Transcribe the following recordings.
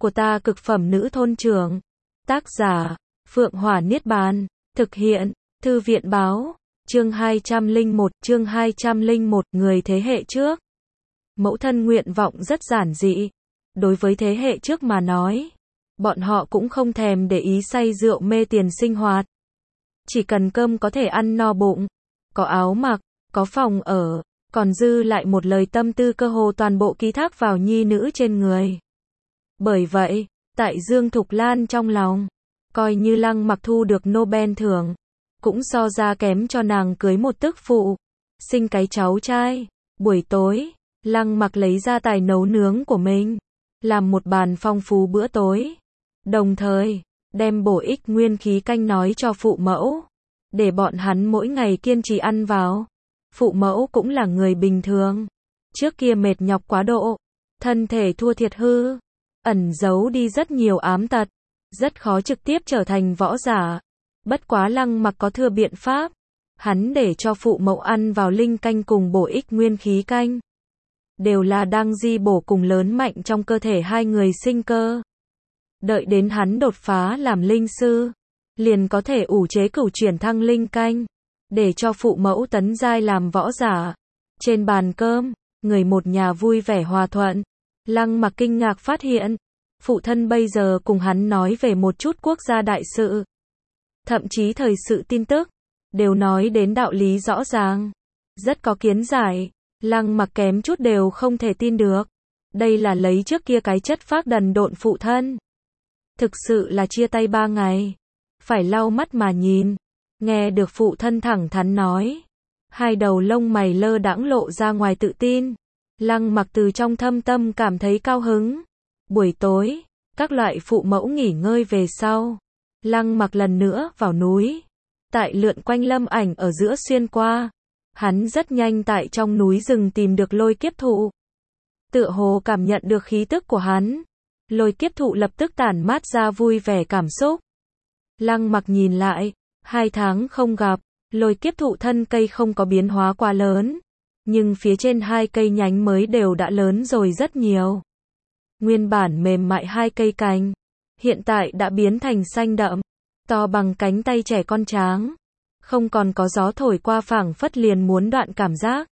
của ta cực phẩm nữ thôn trưởng. Tác giả, Phượng Hỏa Niết Bàn. Thực hiện, Thư viện báo. Chương 201, người thế hệ trước. Mẫu thân nguyện vọng rất giản dị. Đối với thế hệ trước mà nói, bọn họ cũng không thèm để ý say rượu mê tiền sinh hoạt. Chỉ cần cơm có thể ăn no bụng, có áo mặc, có phòng ở, còn dư lại một lời tâm tư cơ hồ toàn bộ ký thác vào nhi nữ trên người. Bởi vậy, tại Dương Thục Lan trong lòng, coi như Lăng Mặc thu được Nobel thưởng, cũng so ra kém cho nàng cưới một tức phụ, sinh cái cháu trai. Buổi tối, Lăng Mặc lấy ra tài nấu nướng của mình, làm một bàn phong phú bữa tối, đồng thời đem bổ ích nguyên khí canh nói cho phụ mẫu, để bọn hắn mỗi ngày kiên trì ăn vào. Phụ mẫu cũng là người bình thường, trước kia mệt nhọc quá độ, thân thể thua thiệt hư, ẩn giấu đi rất nhiều ám tật, rất khó trực tiếp trở thành võ giả. Bất quá Lăng Mặc có thừa biện pháp, hắn để cho phụ mẫu ăn vào linh canh cùng bổ ích nguyên khí canh, đều là đang di bổ cùng lớn mạnh trong cơ thể hai người sinh cơ. Đợi đến hắn đột phá làm linh sư, liền có thể ủ chế cửu chuyển thăng linh canh, để cho phụ mẫu tấn giai làm võ giả. Trên bàn cơm, người một nhà vui vẻ hòa thuận. Lăng Mặc kinh ngạc phát hiện, phụ thân bây giờ cùng hắn nói về một chút quốc gia đại sự, thậm chí thời sự tin tức, đều nói đến đạo lý rõ ràng, rất có kiến giải. Lăng Mặc kém chút đều không thể tin được, đây là lấy trước kia cái chất phác đần độn phụ thân. Thực sự là chia tay 3 ngày, phải lau mắt mà nhìn. Nghe được phụ thân thẳng thắn nói, hai đầu lông mày lơ đãng lộ ra ngoài tự tin. Lăng Mặc từ trong thâm tâm cảm thấy cao hứng. Buổi tối, các loại phụ mẫu nghỉ ngơi về sau, Lăng Mặc lần nữa vào núi. Tại lượn quanh lâm ảnh ở giữa xuyên qua, hắn rất nhanh tại trong núi rừng tìm được lôi kiếp thụ. Tựa hồ cảm nhận được khí tức của hắn, lôi kiếp thụ lập tức tản mát ra vui vẻ cảm xúc. Lăng Mặc nhìn lại, 2 tháng không gặp, lôi kiếp thụ thân cây không có biến hóa quá lớn, nhưng phía trên 2 cây nhánh mới đều đã lớn rồi rất nhiều. Nguyên bản mềm mại 2 cây cành, hiện tại đã biến thành xanh đậm, to bằng cánh tay trẻ con tráng. Không còn có gió thổi qua phảng phất liền muốn đoạn cảm giác.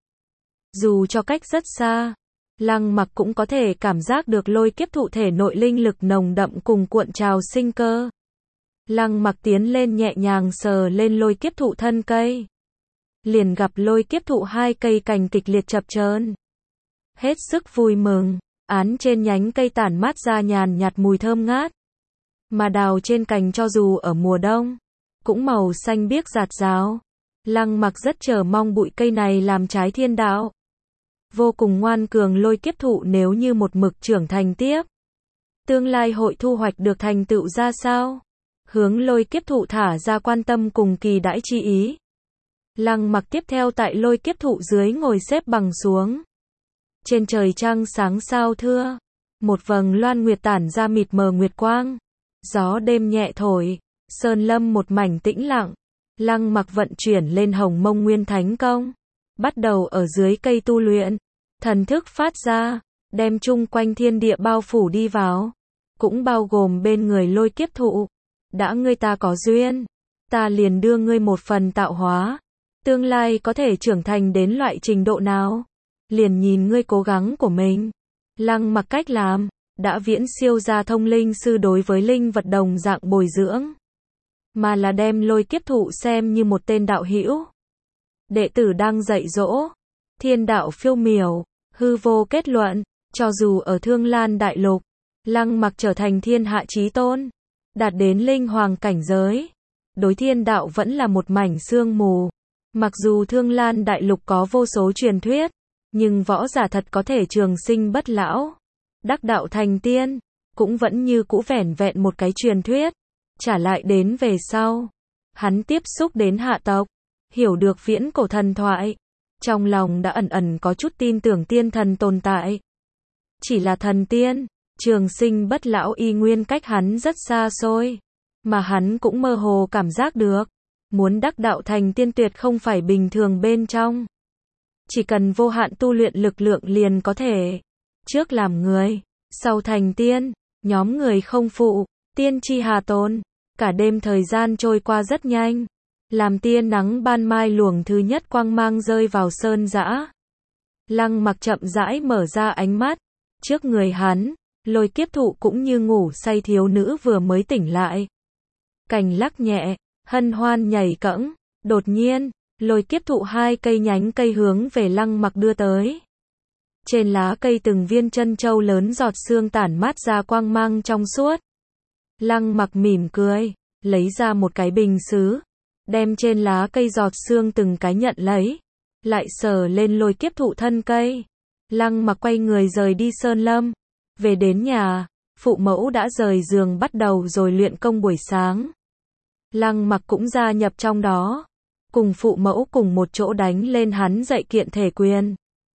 Dù cho cách rất xa, Lăng Mặc cũng có thể cảm giác được lôi kiếp thụ thể nội linh lực nồng đậm cùng cuộn trào sinh cơ. Lăng Mặc tiến lên nhẹ nhàng sờ lên lôi kiếp thụ thân cây, liền gặp lôi kiếp thụ 2 cây cành kịch liệt chập chờn. Hết sức vui mừng, án trên nhánh cây tản mát ra nhàn nhạt mùi thơm ngát. Mà đào trên cành cho dù ở mùa đông, cũng màu xanh biếc rạt rào. Lăng Mặc rất chờ mong bụi cây này làm trái thiên đạo. Vô cùng ngoan cường lôi kiếp thụ nếu như một mực trưởng thành tiếp, tương lai hội thu hoạch được thành tựu ra sao? Hướng lôi kiếp thụ thả ra quan tâm cùng kỳ đãi chi ý. Lăng Mặc tiếp theo tại lôi kiếp thụ dưới ngồi xếp bằng xuống. Trên trời trăng sáng sao thưa, một vầng loan nguyệt tản ra mịt mờ nguyệt quang. Gió đêm nhẹ thổi, sơn lâm một mảnh tĩnh lặng. Lăng Mặc vận chuyển lên Hồng Mông Nguyên Thánh Công, bắt đầu ở dưới cây tu luyện. Thần thức phát ra, đem chung quanh thiên địa bao phủ đi vào, cũng bao gồm bên người lôi kiếp thụ. Đã ngươi ta có duyên, ta liền đưa ngươi một phần tạo hóa. Tương lai có thể trưởng thành đến loại trình độ nào, liền nhìn ngươi cố gắng của mình. Lăng Mặc cách làm, đã viễn siêu ra thông linh sư đối với linh vật đồng dạng bồi dưỡng, mà là đem lôi kiếp thụ xem như một tên đạo hữu. Đệ tử đang dạy dỗ, thiên đạo phiêu miểu, hư vô kết luận, cho dù ở Thương Lan Đại Lục, Lăng Mặc trở thành thiên hạ chí tôn, đạt đến linh hoàng cảnh giới, đối thiên đạo vẫn là một mảnh sương mù. Mặc dù Thương Lan Đại Lục có vô số truyền thuyết, nhưng võ giả thật có thể trường sinh bất lão, đắc đạo thành tiên, cũng vẫn như cũ vẻn vẹn một cái truyền thuyết. Trả lại đến về sau, hắn tiếp xúc đến hạ tộc, hiểu được viễn cổ thần thoại, trong lòng đã ẩn ẩn có chút tin tưởng tiên thần tồn tại. Chỉ là thần tiên, trường sinh bất lão y nguyên cách hắn rất xa xôi, mà hắn cũng mơ hồ cảm giác được, muốn đắc đạo thành tiên tuyệt không phải bình thường bên trong. Chỉ cần vô hạn tu luyện lực lượng liền có thể, trước làm người, sau thành tiên. Nhóm người không phụ, tiên tri hà tôn. Cả đêm thời gian trôi qua rất nhanh. Làm tia nắng ban mai luồng thứ nhất quang mang rơi vào sơn dã. Lăng Mặc chậm rãi mở ra ánh mắt. Trước người hắn, Lôi Kiếp Thụ cũng như ngủ say thiếu nữ vừa mới tỉnh lại. Cành lắc nhẹ, hân hoan nhảy cẫng. Đột nhiên, Lôi Kiếp Thụ hai cây nhánh cây hướng về Lăng Mặc đưa tới. Trên lá cây từng viên chân châu lớn giọt sương tản mát ra quang mang trong suốt. Lăng Mặc mỉm cười, lấy ra một cái bình sứ, đem trên lá cây giọt sương từng cái nhận lấy, lại sờ lên Lôi Kiếp Thụ thân cây. Lăng Mặc quay người rời đi sơn lâm. Về đến nhà, phụ mẫu đã rời giường bắt đầu rồi luyện công buổi sáng. Lăng Mặc cũng gia nhập trong đó, cùng phụ mẫu cùng một chỗ đánh lên hắn dạy kiện thể quyền.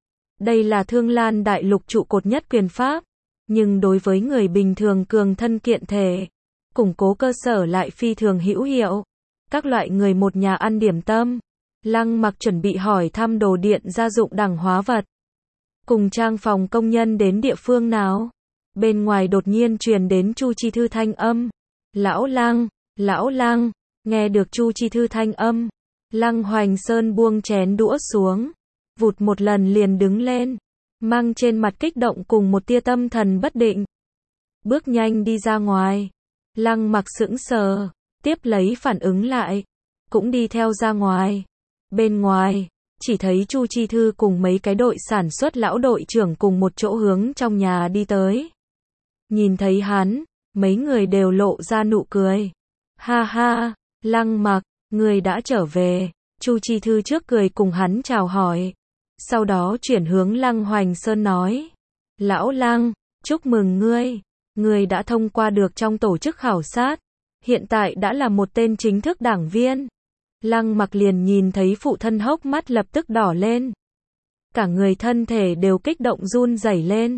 Đây là Thương Lan đại lục trụ cột nhất quyền pháp, nhưng đối với người bình thường cường thân kiện thể, củng cố cơ sở lại phi thường hữu hiệu. Các loại người một nhà ăn điểm tâm, Lăng Mặc chuẩn bị hỏi thăm đồ điện gia dụng đẳng hóa vật. Cùng trang phòng công nhân đến địa phương nào? Bên ngoài đột nhiên truyền đến Chu Chi Thư thanh âm. Lão Lăng, nghe được Chu Chi Thư thanh âm, Lăng Hoành Sơn buông chén đũa xuống, vụt một lần liền đứng lên, mang trên mặt kích động cùng một tia tâm thần bất định. Bước nhanh đi ra ngoài. Lăng Mặc sững sờ, tiếp lấy phản ứng lại, cũng đi theo ra ngoài. Bên ngoài, chỉ thấy Chu Chi Thư cùng mấy cái đội sản xuất lão đội trưởng cùng một chỗ hướng trong nhà đi tới. Nhìn thấy hắn, mấy người đều lộ ra nụ cười. Ha ha, Lăng Mặc, người đã trở về. Chu Chi Thư trước cười cùng hắn chào hỏi. Sau đó chuyển hướng Lăng Hoành Sơn nói. Lão Lăng, chúc mừng ngươi đã thông qua được trong tổ chức khảo sát. Hiện tại đã là một tên chính thức đảng viên. Lăng Mặc liền nhìn thấy phụ thân hốc mắt lập tức đỏ lên. Cả người thân thể đều kích động run rẩy lên.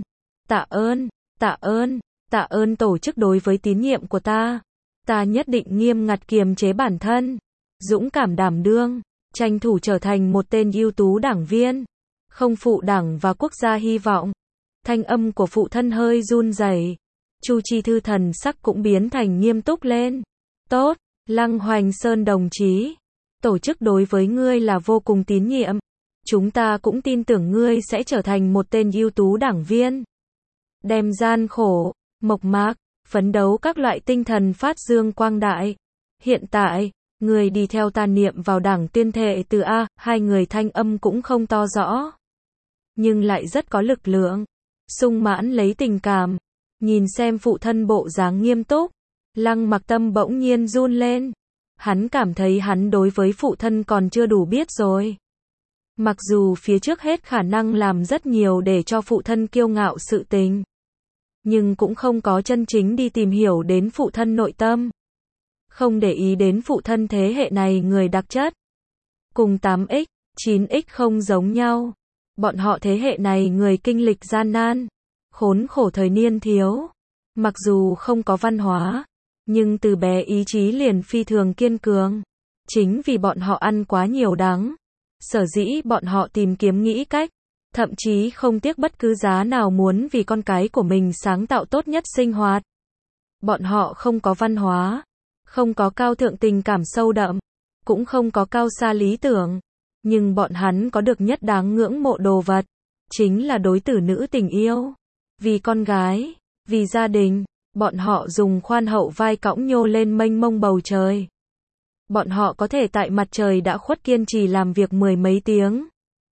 Tạ ơn tổ chức đối với tín nhiệm của ta. Ta nhất định nghiêm ngặt kiềm chế bản thân, dũng cảm đảm đương, tranh thủ trở thành một tên ưu tú đảng viên, không phụ đảng và quốc gia hy vọng. Thanh âm của phụ thân hơi run rẩy. Chu Chi Thư thần sắc cũng biến thành nghiêm túc lên. Tốt, Lăng Hoành Sơn đồng chí, tổ chức đối với ngươi là vô cùng tín nhiệm. Chúng ta cũng tin tưởng ngươi sẽ trở thành một tên ưu tú đảng viên. Đem gian khổ, mộc mạc, phấn đấu các loại tinh thần phát dương quang đại. Hiện tại, người đi theo ta niệm vào đảng tuyên thệ từ A. Hai người thanh âm cũng không to rõ, nhưng lại rất có lực lượng, sung mãn lấy tình cảm. Nhìn xem phụ thân bộ dáng nghiêm túc, Lăng Mặc tâm bỗng nhiên run lên. Hắn cảm thấy hắn đối với phụ thân còn chưa đủ biết rồi. Mặc dù phía trước hết khả năng làm rất nhiều để cho phụ thân kiêu ngạo sự tình, nhưng cũng không có chân chính đi tìm hiểu đến phụ thân nội tâm. Không để ý đến phụ thân thế hệ này người đặc chất. Cùng 8X, 9X không giống nhau. Bọn họ thế hệ này người kinh lịch gian nan, khốn khổ thời niên thiếu. Mặc dù không có văn hóa, nhưng từ bé ý chí liền phi thường kiên cường. Chính vì bọn họ ăn quá nhiều đắng, sở dĩ bọn họ tìm kiếm nghĩ cách, thậm chí không tiếc bất cứ giá nào muốn vì con cái của mình sáng tạo tốt nhất sinh hoạt. Bọn họ không có văn hóa, không có cao thượng tình cảm sâu đậm, cũng không có cao xa lý tưởng, nhưng bọn hắn có được nhất đáng ngưỡng mộ đồ vật, chính là đối tử nữ tình yêu. Vì con gái, vì gia đình, bọn họ dùng khoan hậu vai cõng nhô lên mênh mông bầu trời. Bọn họ có thể tại mặt trời đã khuất kiên trì làm việc mười mấy tiếng.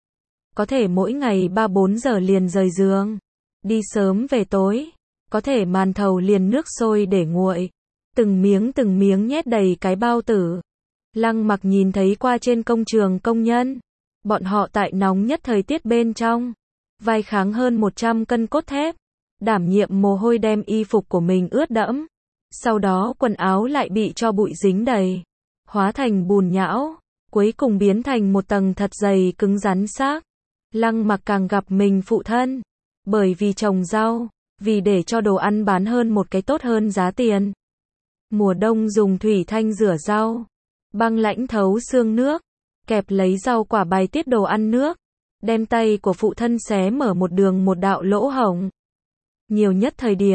Có thể mỗi ngày 3-4 giờ liền rời giường, đi sớm về tối. Có thể màn thầu liền nước sôi để nguội, từng miếng nhét đầy cái bao tử. Lăng Mặc nhìn thấy qua trên công trường công nhân, bọn họ tại nóng nhất thời tiết bên trong, vai kháng hơn 100 cân cốt thép, đảm nhiệm mồ hôi đem y phục của mình ướt đẫm, sau đó quần áo lại bị cho bụi dính đầy, hóa thành bùn nhão, cuối cùng biến thành một tầng thật dày cứng rắn xác. Lăng Mặc càng gặp mình phụ thân, bởi vì trồng rau, vì để cho đồ ăn bán hơn một cái tốt hơn giá tiền. Mùa đông dùng thủy thanh rửa rau, băng lãnh thấu xương nước, kẹp lấy rau quả bài tiết đồ ăn nước, đem tay của phụ thân xé mở một đường một đạo lỗ hổng. Nhiều nhất thời điểm,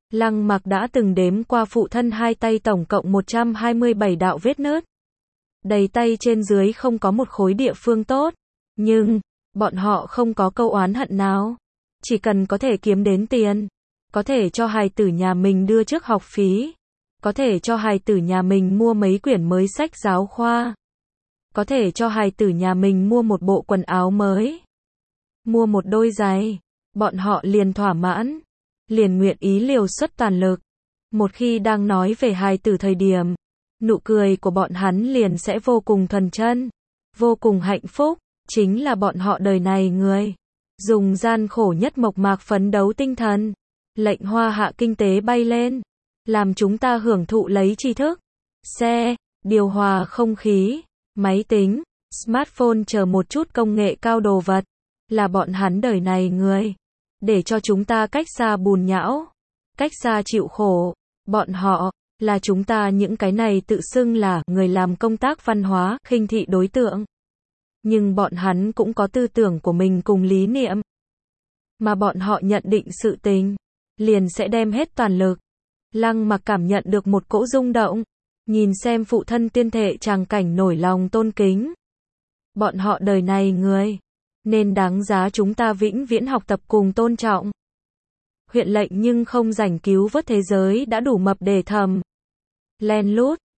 Lăng Mặc đã từng đếm qua phụ thân hai tay tổng cộng 127 đạo vết nứt. Đầy tay trên dưới không có một khối địa phương tốt. Nhưng, bọn họ không có câu oán hận nào. Chỉ cần có thể kiếm đến tiền. Có thể cho hài tử nhà mình đưa trước học phí. Có thể cho hài tử nhà mình mua mấy quyển mới sách giáo khoa. Có thể cho hài tử nhà mình mua một bộ quần áo mới. Mua một đôi giày. Bọn họ liền thỏa mãn. Liền nguyện ý liều xuất toàn lực. Một khi đang nói về hài tử thời điểm, nụ cười của bọn hắn liền sẽ vô cùng thuần chân, vô cùng hạnh phúc, chính là bọn họ đời này người. Dùng gian khổ nhất mộc mạc phấn đấu tinh thần, lệnh hoa hạ kinh tế bay lên, làm chúng ta hưởng thụ lấy tri thức, xe, điều hòa không khí, máy tính, smartphone chờ một chút công nghệ cao đồ vật, là bọn hắn đời này người. Để cho chúng ta cách xa bùn nhão, cách xa chịu khổ, bọn họ, là chúng ta những cái này tự xưng là người làm công tác văn hóa, khinh thị đối tượng. Nhưng bọn hắn cũng có tư tưởng của mình cùng lý niệm. Mà bọn họ nhận định sự tình, liền sẽ đem hết toàn lực. Lăng Mặc cảm nhận được một cỗ rung động, nhìn xem phụ thân tiên thể tràng cảnh nổi lòng tôn kính. Bọn họ đời này người, nên đáng giá chúng ta vĩnh viễn học tập cùng tôn trọng. Huyện lệnh nhưng không rảnh cứu vớt thế giới đã đủ mập để thầm. Len lút,